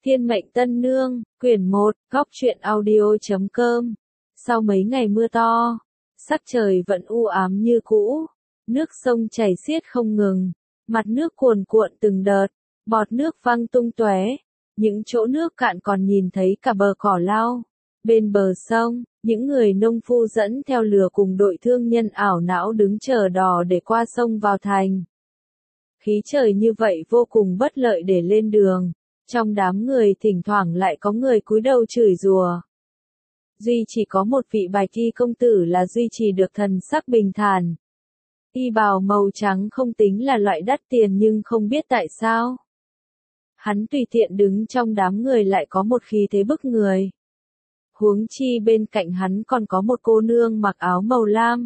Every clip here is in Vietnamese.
Thiên mệnh tân nương, quyển 1, góc truyện audio.com. Sau mấy ngày mưa to, sắc trời vẫn u ám như cũ, nước sông chảy xiết không ngừng, mặt nước cuồn cuộn từng đợt, bọt nước văng tung tóe, những chỗ nước cạn còn nhìn thấy cả bờ cỏ lau. Bên bờ sông, những người nông phu dẫn theo lửa cùng đội thương nhân ảo não đứng chờ đò để qua sông vào thành. Khí trời như vậy vô cùng bất lợi để lên đường. Trong đám người thỉnh thoảng lại có người cúi đầu chửi rủa. Duy chỉ có một vị Bạch Y công tử là duy trì được thần sắc bình thản. Y bào màu trắng không tính là loại đắt tiền nhưng không biết tại sao. Hắn tùy tiện đứng trong đám người lại có một khí thế bức người. Huống chi bên cạnh hắn còn có một cô nương mặc áo màu lam.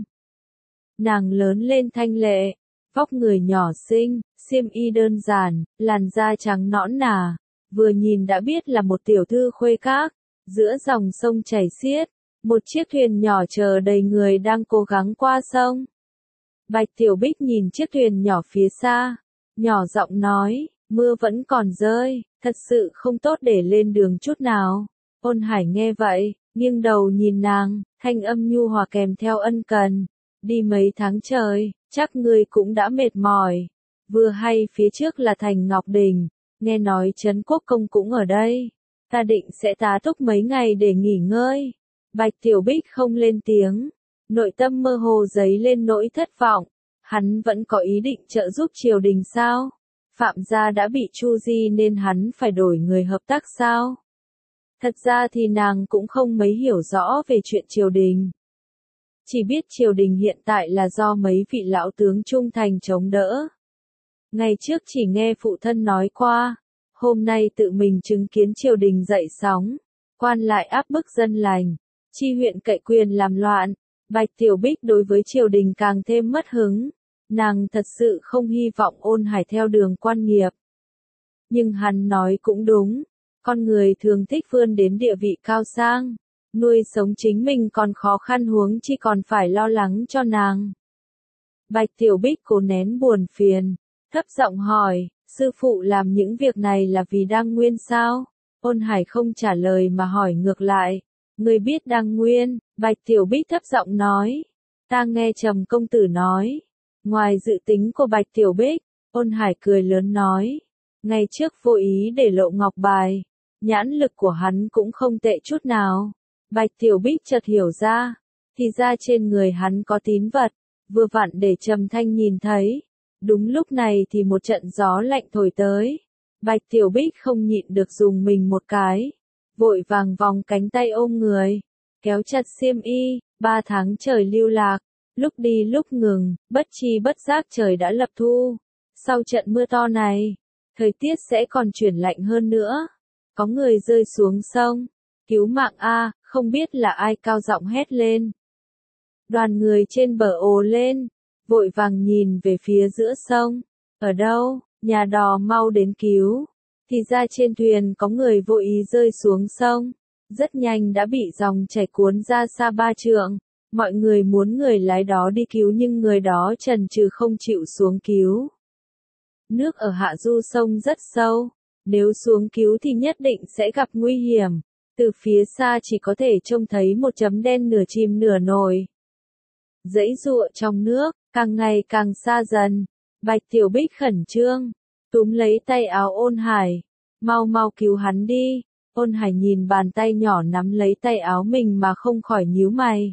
Nàng lớn lên thanh lệ, vóc người nhỏ xinh, xiêm y đơn giản, làn da trắng nõn nà. Vừa nhìn đã biết là một tiểu thư khuê các. Giữa dòng sông chảy xiết, một chiếc thuyền nhỏ chờ đầy người đang cố gắng qua sông. Bạch Tiểu Bích nhìn chiếc thuyền nhỏ phía xa, nhỏ giọng nói, mưa vẫn còn rơi, thật sự không tốt để lên đường chút nào. Ôn Hải nghe vậy, nghiêng đầu nhìn nàng, thanh âm nhu hòa kèm theo ân cần. Đi mấy tháng trời, chắc ngươi cũng đã mệt mỏi. Vừa hay phía trước là thành Ngọc Đình. Nghe nói Trấn Quốc Công cũng ở đây. Ta định sẽ tá túc mấy ngày để nghỉ ngơi. Bạch Tiểu Bích không lên tiếng. Nội tâm mơ hồ dấy lên nỗi thất vọng. Hắn vẫn có ý định trợ giúp triều đình sao? Phạm gia đã bị chu di nên hắn phải đổi người hợp tác sao? Thật ra thì nàng cũng không mấy hiểu rõ về chuyện triều đình. Chỉ biết triều đình hiện tại là do mấy vị lão tướng trung thành chống đỡ. Ngày trước chỉ nghe phụ thân nói qua, hôm nay tự mình chứng kiến triều đình dậy sóng, quan lại áp bức dân lành, chi huyện cậy quyền làm loạn, Bạch Tiểu Bích đối với triều đình càng thêm mất hứng, nàng thật sự không hy vọng Ôn Hải theo đường quan nghiệp. Nhưng hắn nói cũng đúng, con người thường thích vươn đến địa vị cao sang, nuôi sống chính mình còn khó khăn huống chi còn phải lo lắng cho nàng. Bạch Tiểu Bích cố nén buồn phiền. Thấp giọng hỏi, sư phụ làm những việc này là vì Đăng Nguyên sao? Ôn Hải không trả lời mà hỏi ngược lại. Người biết Đăng Nguyên? Bạch Tiểu Bích thấp giọng nói. Ta nghe Trầm công tử nói. Ngoài dự tính của Bạch Tiểu Bích, Ôn Hải cười lớn nói. Ngày trước vô ý để lộ ngọc bài. Nhãn lực của hắn cũng không tệ chút nào. Bạch Tiểu Bích chợt hiểu ra. Thì ra trên người hắn có tín vật. Vừa vặn để Trầm Thanh nhìn thấy. Đúng lúc này thì một trận gió lạnh thổi tới. Bạch Tiểu Bích không nhịn được dùng mình một cái. Vội vàng vòng cánh tay ôm người. Kéo chặt xiêm y, 3 tháng trời lưu lạc. Lúc đi lúc ngừng, bất chi bất giác trời đã lập thu. Sau trận mưa to này, thời tiết sẽ còn chuyển lạnh hơn nữa. Có người rơi xuống sông. Cứu mạng a, không biết là ai cao giọng hét lên. Đoàn người trên bờ ồ lên. Vội vàng nhìn về phía giữa sông. Ở đâu? Nhà đò mau đến cứu. Thì ra trên thuyền có người vô ý rơi xuống sông. Rất nhanh đã bị dòng chảy cuốn ra xa 3 trượng. Mọi người muốn người lái đó đi cứu nhưng người đó chần chừ không chịu xuống cứu. Nước ở hạ du sông rất sâu. Nếu xuống cứu thì nhất định sẽ gặp nguy hiểm. Từ phía xa chỉ có thể trông thấy một chấm đen nửa chìm nửa nổi. Giãy giụa trong nước. Càng ngày càng xa dần, Bạch Tiểu Bích khẩn trương, túm lấy tay áo Ôn Hải, mau mau cứu hắn đi. Ôn Hải nhìn bàn tay nhỏ nắm lấy tay áo mình mà không khỏi nhíu mày.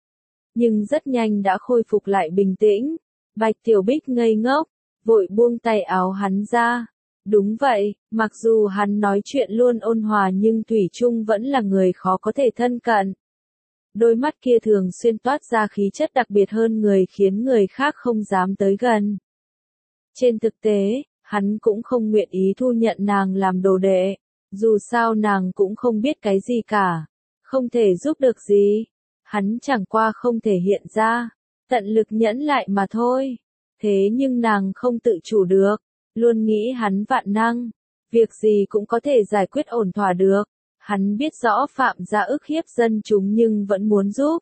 Nhưng rất nhanh đã khôi phục lại bình tĩnh, Bạch Tiểu Bích ngây ngốc, vội buông tay áo hắn ra. Đúng vậy, mặc dù hắn nói chuyện luôn ôn hòa nhưng thủy chung vẫn là người khó có thể thân cận. Đôi mắt kia thường xuyên toát ra khí chất đặc biệt hơn người khiến người khác không dám tới gần. Trên thực tế, hắn cũng không nguyện ý thu nhận nàng làm đồ đệ. Dù sao nàng cũng không biết cái gì cả. Không thể giúp được gì. Hắn chẳng qua không thể hiện ra. Tận lực nhẫn lại mà thôi. Thế nhưng nàng không tự chủ được. Luôn nghĩ hắn vạn năng. Việc gì cũng có thể giải quyết ổn thỏa được. Hắn biết rõ Phạm gia ức hiếp dân chúng nhưng vẫn muốn giúp.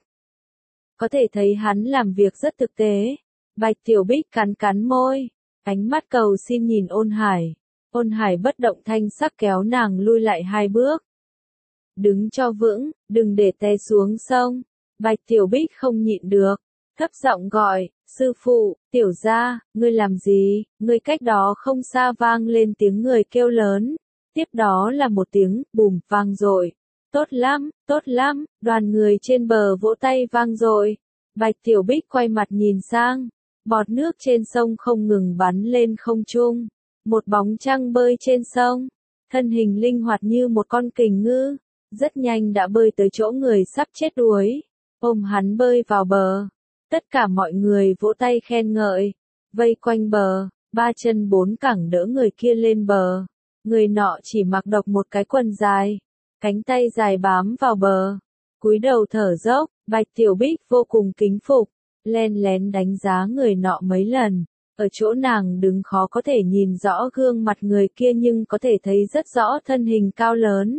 Có thể thấy hắn làm việc rất thực tế. Bạch Tiểu Bích cắn cắn môi, ánh mắt cầu xin nhìn Ôn Hải. Ôn Hải bất động thanh sắc kéo nàng lui lại 2 bước. Đứng cho vững, đừng để té xuống sông. Bạch Tiểu Bích không nhịn được, thấp giọng gọi, sư phụ, tiểu gia, ngươi làm gì? Ngươi cách đó không xa vang lên tiếng người kêu lớn. Tiếp đó là một tiếng bùm vang dội. Tốt lắm, đoàn người trên bờ vỗ tay vang dội. Bạch Tiểu Bích quay mặt nhìn sang, bọt nước trên sông không ngừng bắn lên không trung. Một bóng trăng bơi trên sông, thân hình linh hoạt như một con kình ngư, rất nhanh đã bơi tới chỗ người sắp chết đuối, ôm hắn bơi vào bờ. Tất cả mọi người vỗ tay khen ngợi, vây quanh bờ, 3 chân 4 cẳng đỡ người kia lên bờ. Người nọ chỉ mặc độc một cái quần dài, cánh tay dài bám vào bờ, cúi đầu thở dốc. Bạch Tiểu Bích vô cùng kính phục, len lén đánh giá người nọ mấy lần. Ở chỗ nàng đứng khó có thể nhìn rõ gương mặt người kia nhưng có thể thấy rất rõ thân hình cao lớn,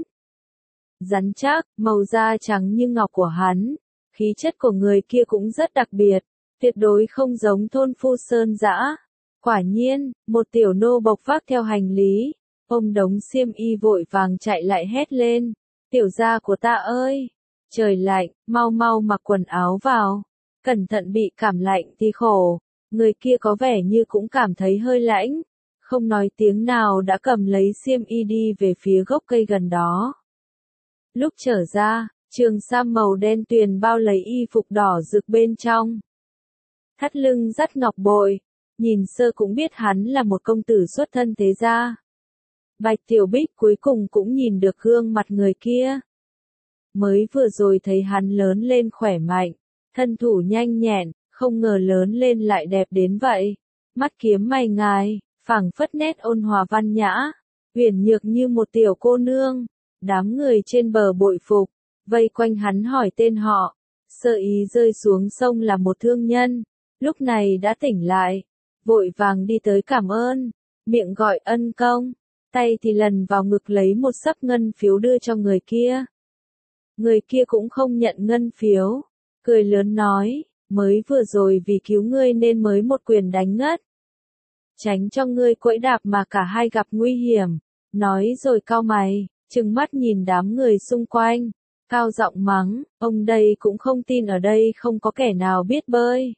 rắn chắc, màu da trắng như ngọc của hắn. Khí chất của người kia cũng rất đặc biệt, tuyệt đối không giống thôn phu sơn dã. Quả nhiên, một tiểu nô bộc vác theo hành lý, ôm đống xiêm y vội vàng chạy lại hét lên, tiểu gia của ta ơi, trời lạnh, mau mau mặc quần áo vào, cẩn thận bị cảm lạnh thì khổ. Người kia có vẻ như cũng cảm thấy hơi lạnh, không nói tiếng nào đã cầm lấy xiêm y đi về phía gốc cây gần đó. Lúc trở ra, trường sam màu đen tuyền bao lấy y phục đỏ rực bên trong. Thắt lưng dắt ngọc bội, nhìn sơ cũng biết hắn là một công tử xuất thân thế gia. Bạch Tiểu Bích cuối cùng cũng nhìn được gương mặt người kia. Mới vừa rồi thấy hắn lớn lên khỏe mạnh, thân thủ nhanh nhẹn, không ngờ lớn lên lại đẹp đến vậy. Mắt kiếm mày ngài, phảng phất nét ôn hòa văn nhã, uyển nhược như một tiểu cô nương. Đám người trên bờ bội phục, vây quanh hắn hỏi tên họ. Sơ ý rơi xuống sông là một thương nhân, lúc này đã tỉnh lại, vội vàng đi tới cảm ơn, miệng gọi ân công, tay thì lần vào ngực lấy một xấp ngân phiếu đưa cho người kia. Người kia cũng không nhận ngân phiếu, cười lớn nói, mới vừa rồi vì cứu ngươi nên mới một quyền đánh ngất. Tránh cho ngươi quẫy đạp mà cả hai gặp nguy hiểm, nói rồi cau mày, trừng mắt nhìn đám người xung quanh, cao giọng mắng, ông đây cũng không tin ở đây không có kẻ nào biết bơi.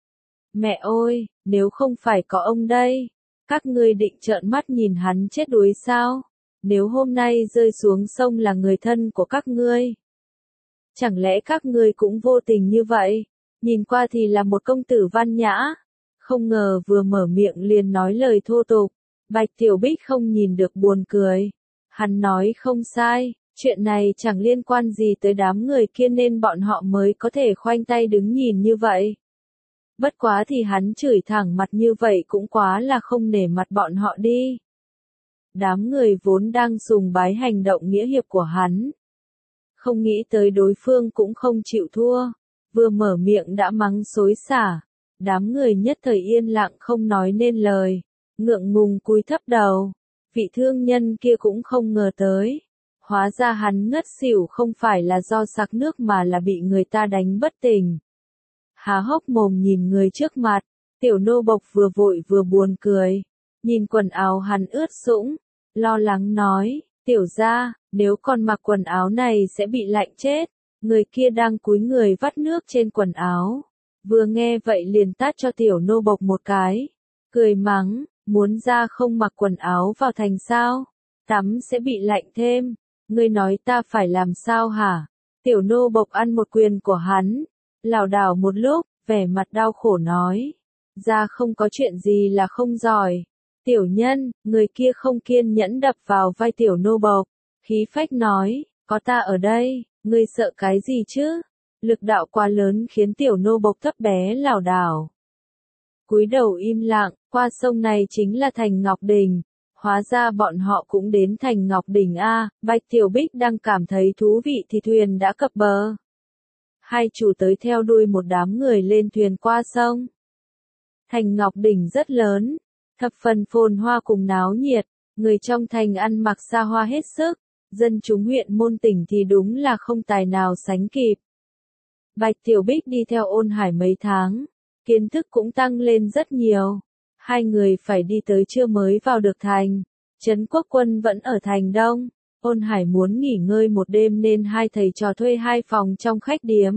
Mẹ ơi, nếu không phải có ông đây, các ngươi định trợn mắt nhìn hắn chết đuối sao? Nếu hôm nay rơi xuống sông là người thân của các ngươi, chẳng lẽ các ngươi cũng vô tình như vậy? Nhìn qua thì là một công tử văn nhã, không ngờ vừa mở miệng liền nói lời thô tục. Bạch Tiểu Bích không nhìn được buồn cười. Hắn nói không sai, chuyện này chẳng liên quan gì tới đám người kia nên bọn họ mới có thể khoanh tay đứng nhìn như vậy. Bất quá thì hắn chửi thẳng mặt như vậy cũng quá là không nể mặt bọn họ đi. Đám người vốn đang sùng bái hành động nghĩa hiệp của hắn, không nghĩ tới đối phương cũng không chịu thua, vừa mở miệng đã mắng xối xả. Đám người nhất thời yên lặng không nói nên lời, ngượng ngùng cúi thấp đầu. Vị thương nhân kia cũng không ngờ tới, hóa ra hắn ngất xỉu không phải là do sặc nước mà là bị người ta đánh bất tỉnh. Há hốc mồm nhìn người trước mặt, tiểu nô bộc vừa vội vừa buồn cười, nhìn quần áo hắn ướt sũng, lo lắng nói, tiểu gia, nếu còn mặc quần áo này sẽ bị lạnh chết. Người kia đang cúi người vắt nước trên quần áo, vừa nghe vậy liền tát cho tiểu nô bộc một cái, cười mắng, muốn ra không mặc quần áo vào thành sao, tắm sẽ bị lạnh thêm, ngươi nói ta phải làm sao hả? Tiểu nô bộc ăn một quyền của hắn, lảo đảo một lúc, vẻ mặt đau khổ nói, ra không có chuyện gì là không giỏi. Tiểu nhân, người kia không kiên nhẫn đập vào vai tiểu nô bộc, khí phách nói, có ta ở đây, ngươi sợ cái gì chứ? Lực đạo quá lớn khiến tiểu nô bộc thấp bé lảo đảo. Cúi đầu im lặng, qua sông này chính là thành Ngọc Đình. Hóa ra bọn họ cũng đến thành Ngọc Đình a. Bạch Tiểu Bích đang cảm thấy thú vị thì thuyền đã cập bờ. Hai chủ tới theo đuôi một đám người lên thuyền qua sông. Thành Ngọc Đình rất lớn, thập phần phồn hoa cùng náo nhiệt, người trong thành ăn mặc xa hoa hết sức, dân chúng huyện Môn Tỉnh thì đúng là không tài nào sánh kịp. Bạch Tiểu Bích đi theo Ôn Hải mấy tháng, kiến thức cũng tăng lên rất nhiều. Hai người phải đi tới trưa mới vào được thành. Trấn Quốc Quân vẫn ở thành Đông. Ôn Hải muốn nghỉ ngơi một đêm nên hai thầy trò thuê 2 phòng trong khách điếm.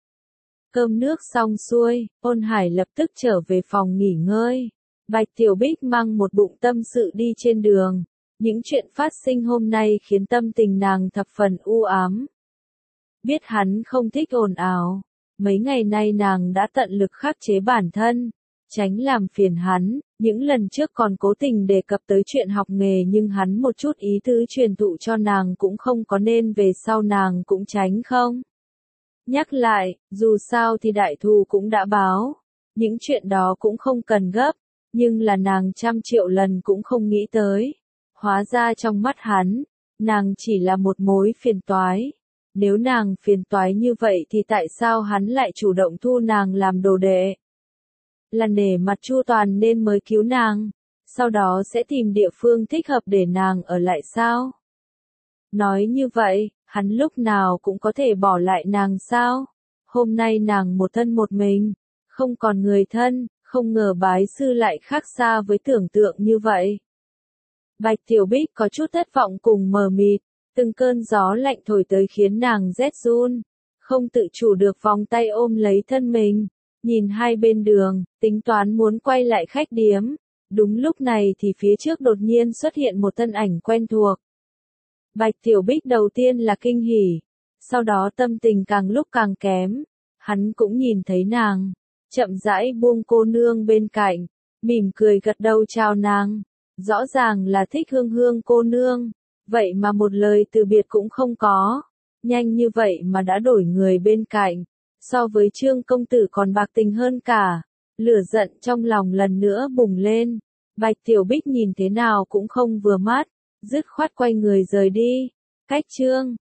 Cơm nước xong xuôi, Ôn Hải lập tức trở về phòng nghỉ ngơi. Bạch Tiểu Bích mang một bụng tâm sự đi trên đường. Những chuyện phát sinh hôm nay khiến tâm tình nàng thập phần u ám. Biết hắn không thích ồn ào. Mấy ngày nay nàng đã tận lực khắc chế bản thân, tránh làm phiền hắn. Những lần trước còn cố tình đề cập tới chuyện học nghề nhưng hắn một chút ý tứ truyền thụ cho nàng cũng không có nên về sau nàng cũng tránh không. Nhắc lại, dù sao thì đại thù cũng đã báo. Những chuyện đó cũng không cần gấp, nhưng là nàng 100.000.000 lần cũng không nghĩ tới. Hóa ra trong mắt hắn, nàng chỉ là một mối phiền toái. Nếu nàng phiền toái như vậy thì tại sao hắn lại chủ động thu nàng làm đồ đệ? Là nể mặt Chu Toàn nên mới cứu nàng, sau đó sẽ tìm địa phương thích hợp để nàng ở lại sao? Nói như vậy, hắn lúc nào cũng có thể bỏ lại nàng sao? Hôm nay nàng một thân một mình, không còn người thân, không ngờ bái sư lại khác xa với tưởng tượng như vậy. Bạch Tiểu Bích có chút thất vọng cùng mờ mịt, từng cơn gió lạnh thổi tới khiến nàng rét run, không tự chủ được vòng tay ôm lấy thân mình, nhìn hai bên đường, tính toán muốn quay lại khách điếm. Đúng lúc này thì phía trước đột nhiên xuất hiện một thân ảnh quen thuộc. Bạch Tiểu Bích đầu tiên là kinh hỉ, sau đó tâm tình càng lúc càng kém. Hắn cũng nhìn thấy nàng, chậm rãi buông cô nương bên cạnh, mỉm cười gật đầu chào nàng. Rõ ràng là thích Hương Hương cô nương, vậy mà một lời từ biệt cũng không có. Nhanh như vậy mà đã đổi người bên cạnh, so với Trương công tử còn bạc tình hơn cả. Lửa giận trong lòng lần nữa bùng lên. Bạch Tiểu Bích nhìn thế nào cũng không vừa mắt, dứt khoát quay người rời đi. Cách Trương